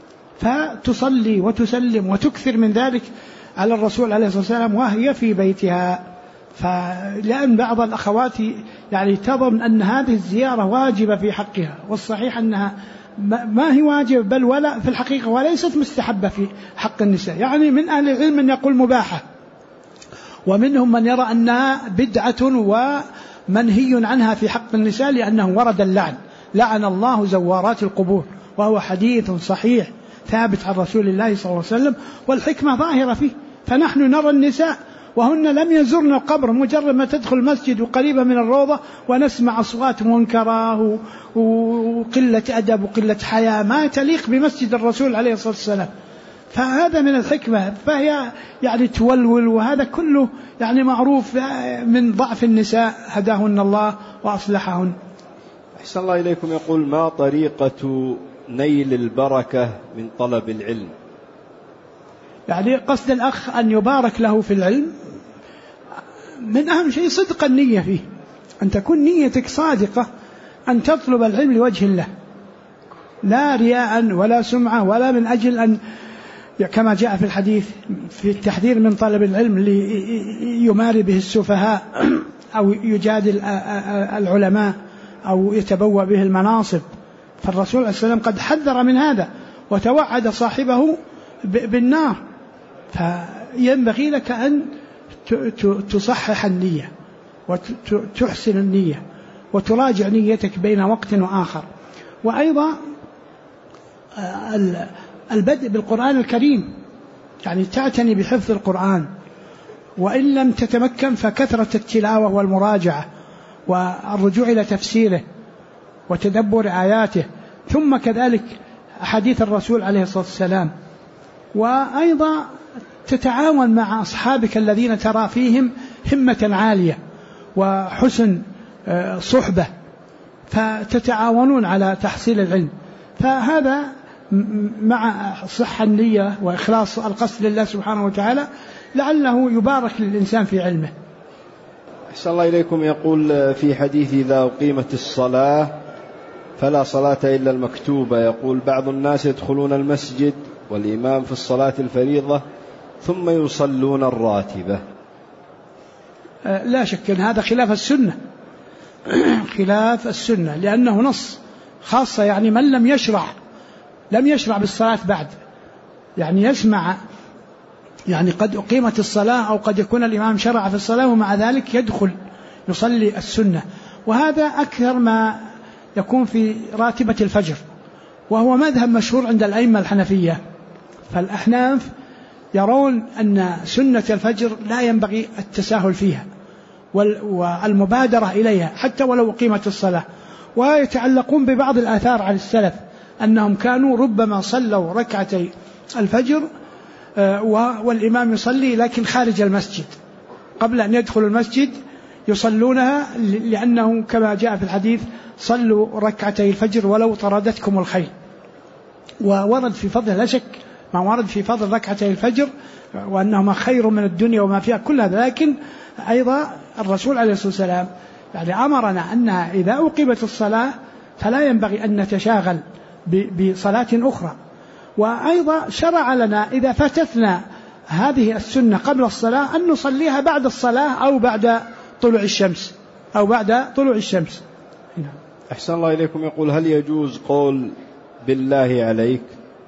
فتصلي وتسلم وتكثر من ذلك على الرسول عليه الصلاة والسلام وهي في بيتها. فلأن بعض الأخوات يعني تظن أن هذه الزيارة واجبة في حقها، والصحيح أنها ما هي واجب بل ولا في الحقيقة، وليست مستحبة في حق النساء. يعني من أهل العلم من يقول مباحة، ومنهم من يرى أنها بدعة ومنهي عنها في حق النساء، لأنه ورد اللعن، لعن الله زوارات القبور، وهو حديث صحيح ثابت عن رسول الله صلى الله عليه وسلم، والحكمة ظاهرة فيه. فنحن نرى النساء وهن لم يزرن القبر، مجرد ما تدخل المسجد وقريبة من الروضة ونسمع أصوات منكرة وقلة أدب وقلة حياة ما تليق بمسجد الرسول عليه الصلاة والسلام، فهذا من الحكمة. فهي يعني تولول، وهذا كله يعني معروف من ضعف النساء، هداهن الله وأصلحهن. أحسن الله إليكم. يقول ما طريقة نيل البركة من طلب العلم؟ يعني قصد الأخ أن يبارك له في العلم، من أهم شيء صدق النية فيه، أن تكون نيتك صادقة، أن تطلب العلم لوجه الله، لا رياء ولا سمعة، ولا من أجل أن كما جاء في الحديث في التحذير من طلب العلم ليماري به السفهاء أو يجادل العلماء أو يتبوأ به المناصب. فالرسول عليه السلام قد حذر من هذا وتوعد صاحبه بالنار. فينبغي لك أن تصحح النية وتحسن النية وتراجع نيتك بين وقت وآخر. وأيضا البدء بالقرآن الكريم، يعني تعتني بحفظ القرآن، وإن لم تتمكن فكثرة التلاوة والمراجعة والرجوع إلى تفسيره وتدبر آياته، ثم كذلك حديث الرسول عليه الصلاة والسلام. وأيضا تتعاون مع أصحابك الذين ترى فيهم همة عالية وحسن صحبة، فتتعاونون على تحصيل العلم. فهذا مع صحة النية وإخلاص القصد لله سبحانه وتعالى لعله يبارك للإنسان في علمه. أحسن الله إليكم. يقول في حديث إذا أقيمت الصلاة فلا صلاة إلا المكتوبة، يقول بعض الناس يدخلون المسجد والإمام في الصلاة الفريضة ثم يصلون الراتبة. لا شك أن هذا خلاف السنة، خلاف السنة، لأنه نص خاصة، يعني من لم يشرع بالصلاة بعد، يعني يسمع، يعني قد أقيمت الصلاة أو قد يكون الإمام شرع في الصلاة ومع ذلك يدخل يصلي السنة، وهذا أكثر ما يكون في راتبة الفجر، وهو مذهب مشهور عند الأئمة الحنفية. فالأحناف يرون أن سنة الفجر لا ينبغي التساهل فيها والمبادرة إليها حتى ولو أقيمت الصلاة، ويتعلقون ببعض الآثار عن السلف أنهم كانوا ربما صلوا ركعتي الفجر والإمام يصلي لكن خارج المسجد قبل أن يدخل المسجد يصلونها، لأنه كما جاء في الحديث صلوا ركعتي الفجر ولو طردتكم الخيل. وورد في فضل لا شك ما ورد في فضل ركعتي الفجر وأنهما خير من الدنيا وما فيها كل هذا، لكن أيضا الرسول عليه الصلاة والسلام يعني أمرنا أن إذا أقيمت الصلاة فلا ينبغي أن نتشاغل بصلاة أخرى. وأيضا شرع لنا إذا فاتتنا هذه السنة قبل الصلاة أن نصليها بعد الصلاة أو بعد طلوع الشمس. أحسن الله إليكم. يقول هل يجوز قول بالله عليك؟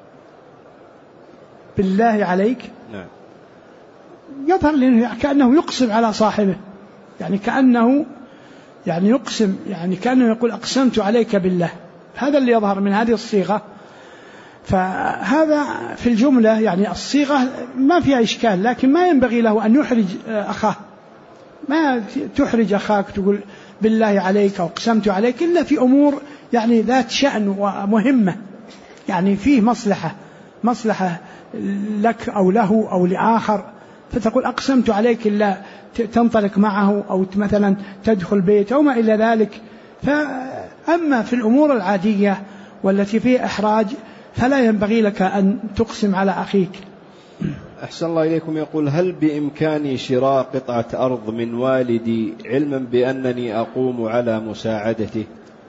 بالله عليك؟ نعم. يظهر لأنه كأنه يقسم على صاحبه، يعني كأنه يعني يقسم، يعني كأنه يقول أقسمت عليك بالله. هذا اللي يظهر من هذه الصيغة. فهذا في الجملة يعني الصيغة ما فيها إشكال، لكن ما ينبغي له أن يحرج أخاه. ما تحرج أخاك تقول بالله عليك أو أقسمت عليك إلا في أمور يعني ذات شأن ومهمة، يعني فيه مصلحة لك أو له أو لآخر، فتقول أقسمت عليك إلا تنطلق معه أو مثلا تدخل بيت أو ما إلى ذلك. فأما في الأمور العادية والتي فيها إحراج فلا ينبغي لك أن تقسم على أخيك. أحسن الله إليكم. يقول هل بإمكاني شراء قطعة أرض من والدي علما بأنني أقوم على مساعدته؟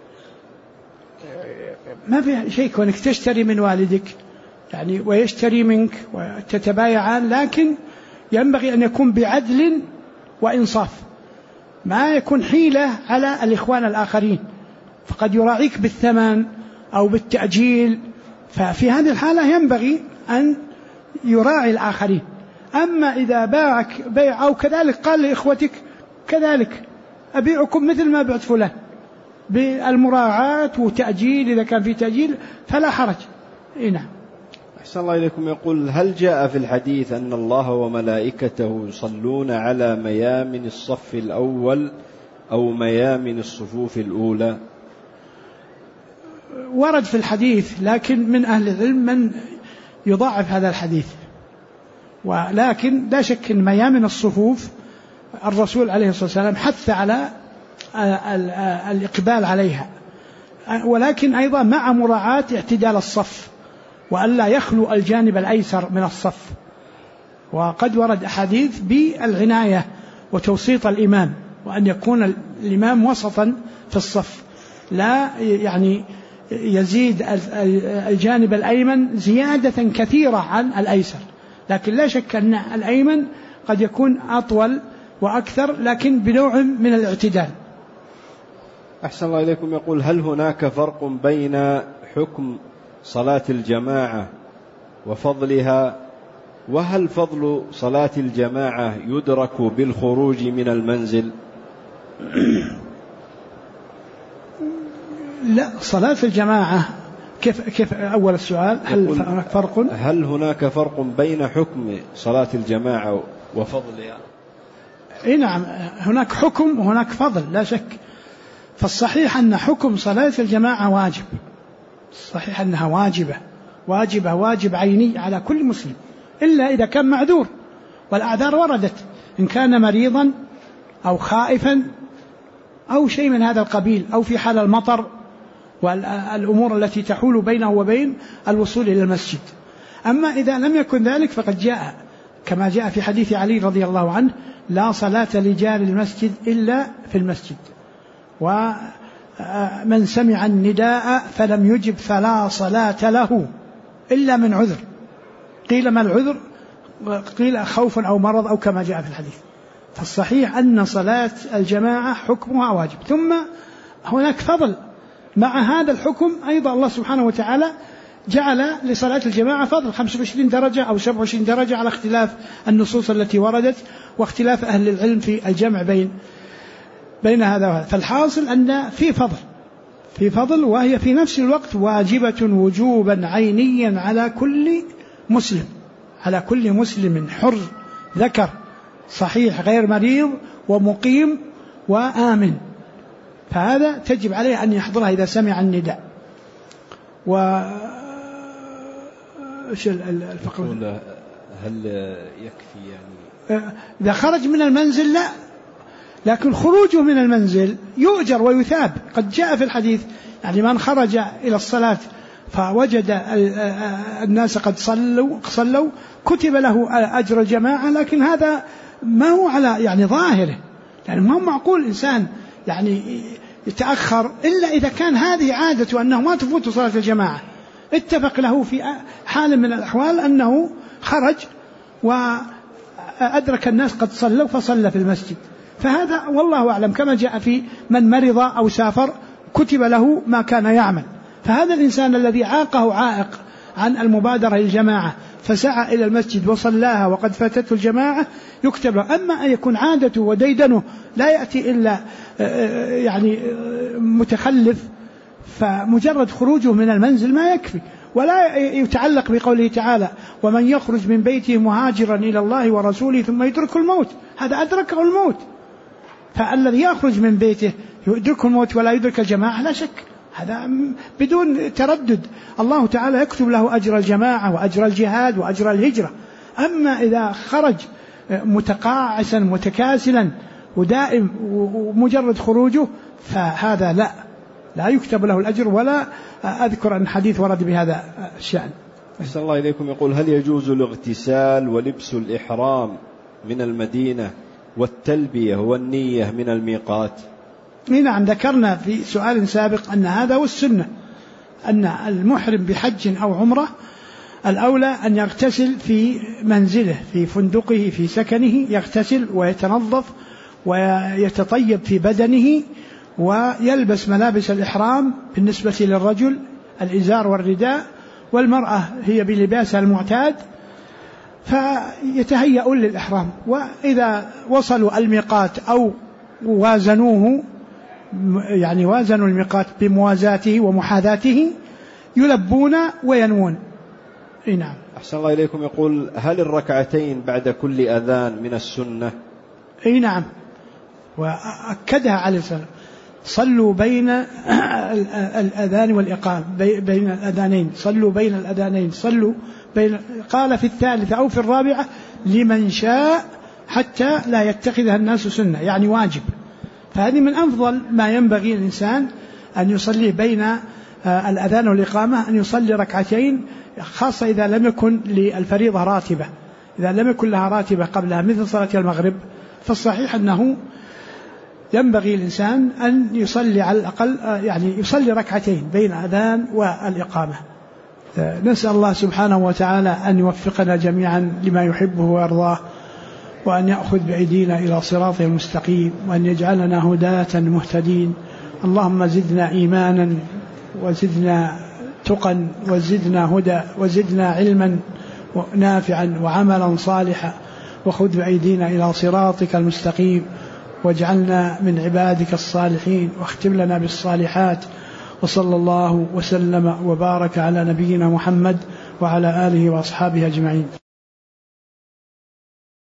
ما في شيء كونك تشتري من والدك يعني ويشتري منك وتتبايعان، لكن ينبغي أن يكون بعدل وإنصاف، ما يكون حيلة على الإخوان الآخرين، فقد يراعيك بالثمن أو بالتأجيل، ففي هذه الحالة ينبغي أن يراعي الآخرين. أما إذا باعك بيع أو كذلك قال لإخوتك كذلك أبيعكم مثل ما بعت فلان بالمراعاة وتأجيل، إذا كان في تأجيل فلا حرج. نعم. أحسن الله إليكم. يقول هل جاء في الحديث أن الله وملائكته يصلون على ميامن الصف الأول أو ميامن الصفوف الأولى؟ ورد في الحديث، لكن من أهل العلم من يضاعف هذا الحديث، ولكن لا شك أن ميامن الصفوف الرسول عليه الصلاة والسلام حث على الإقبال عليها، ولكن أيضا مع مراعاة اعتدال الصف وألا يخلو الجانب الأيسر من الصف. وقد ورد أحاديث بالعناية وتوسيط الإمام، وأن يكون الإمام وسطا في الصف، لا يعني يزيد الجانب الأيمن زيادة كثيرة عن الأيسر، لكن لا شك أن الأيمن قد يكون أطول وأكثر، لكن بنوع من الاعتدال. أحسن الله إليكم. يقول هل هناك فرق بين حكم صلاة الجماعة وفضلها، وهل فضل صلاة الجماعة يدرك بالخروج من المنزل؟ لا، صلاة الجماعة كيف أول السؤال هل هناك فرق بين حكم صلاة الجماعة وفضلها؟ نعم، هناك حكم وهناك فضل لا شك. فالصحيح أن حكم صلاة الجماعة واجب، صحيح أنها واجب عيني على كل مسلم، إلا إذا كان معذور، والأعذار وردت إن كان مريضا أو خائفا أو شيء من هذا القبيل، أو في حال المطر والأمور التي تحول بينه وبين الوصول إلى المسجد. أما إذا لم يكن ذلك فقد جاء كما جاء في حديث علي رضي الله عنه: لا صلاة لجار المسجد إلا في المسجد، ومن سمع النداء فلم يجب فلا صلاة له إلا من عذر. قيل ما العذر؟ قيل خوف أو مرض أو كما جاء في الحديث. فالصحيح أن صلاة الجماعة حكمها واجب. ثم هناك فضل مع هذا الحكم أيضا، الله سبحانه وتعالى جعل لصلاة الجماعة فضل 25 درجة أو 27 درجة على اختلاف النصوص التي وردت واختلاف أهل العلم في الجمع بين هذا وهذا. فالحاصل أن في فضل وهي في نفس الوقت واجبة وجوبا عينيا على كل مسلم حر ذكر صحيح غير مريض ومقيم وآمن. فهذا تجب عليه أن يحضرها إذا سمع النداء. وش الفقرة؟ هل يكفي يعني إذا خرج من المنزل لا، لكن خروجه من المنزل يؤجر ويثاب. قد جاء في الحديث يعني من خرج إلى الصلاة فوجد الناس قد صلوا كتب له أجر الجماعة، لكن هذا ما هو على يعني ظاهره، يعني ما هو معقول إنسان يعني يتأخر إلا إذا كان هذه عادته أنه ما تفوت صلاة الجماعة. اتفق له في حال من الأحوال أنه خرج وأدرك الناس قد صلوا فصلى في المسجد، فهذا والله أعلم كما جاء في من مرض أو سافر كتب له ما كان يعمل. فهذا الإنسان الذي عاقه عائق عن المبادرة للجماعة فسعى إلى المسجد وصلاها وقد فاتته الجماعة يكتب له. أما أن يكون عادته وديدنه لا يأتي إلا يعني متخلف، فمجرد خروجه من المنزل ما يكفي، ولا يتعلق بقوله تعالى ومن يخرج من بيته مهاجرا إلى الله ورسوله ثم يدركه الموت، هذا أدركه الموت. فالذي يخرج من بيته يدركه الموت ولا يدرك الجماعة لا شك هذا بدون تردد الله تعالى يكتب له أجر الجماعة وأجر الجهاد وأجر الهجرة. أما إذا خرج متقاعسا متكاسلا ودائم ومجرد خروجه فهذا لا يكتب له الأجر، ولا أذكر أن حديث ورد بهذا الشأن. أحسن الله إليكم. يقول هل يجوز الاغتسال ولبس الإحرام من المدينة والتلبية والنية من الميقات؟ نعم، ذكرنا في سؤال سابق أن هذا هو السنة، أن المحرم بحج أو عمرة الأولى أن يغتسل في منزله في فندقه في سكنه، يغتسل ويتنظف ويتطيب في بدنه ويلبس ملابس الإحرام بالنسبة للرجل الإزار والرداء، والمرأة هي بلباسها المعتاد، فيتهيأ للإحرام. وإذا وصلوا الميقات أو وازنوه يعني وازنوا الميقات بموازاته ومحاذاته يلبون وينوون. نعم. أحسن الله إليكم. يقول هل الركعتين بعد كل أذان من السنة؟ نعم، وأكدها عليه السلام صلوا بين الأذان والإقامة، بين الأذانين صلوا بين الأذانين صلوا بين، قال في الثالثة أو في الرابعة لمن شاء حتى لا يتخذها الناس سنة، يعني واجب. فهذه من أفضل ما ينبغي الإنسان أن يصلي بين الأذان والإقامة، أن يصلي ركعتين، خاصة إذا لم يكن للفريضة راتبة. إذا لم يكن لها راتبة قبلها مثل صلاة المغرب فالصحيح أنه ينبغي الإنسان أن يصلي على الأقل يعني يصلي ركعتين بين الأذان والإقامة. نسأل الله سبحانه وتعالى أن يوفقنا جميعا لما يحبه ويرضاه، وأن يأخذ بأيدينا إلى صراطه المستقيم، وأن يجعلنا هداة مهتدين. اللهم زدنا إيمانا وزدنا تقا وزدنا هدى وزدنا علما نافعا وعملا صالحا، وخذ بأيدينا إلى صراطك المستقيم، واجعلنا من عبادك الصالحين، واختم لنا بالصالحات. وصلى الله وسلم وبارك على نبينا محمد وعلى آله وأصحابه أجمعين.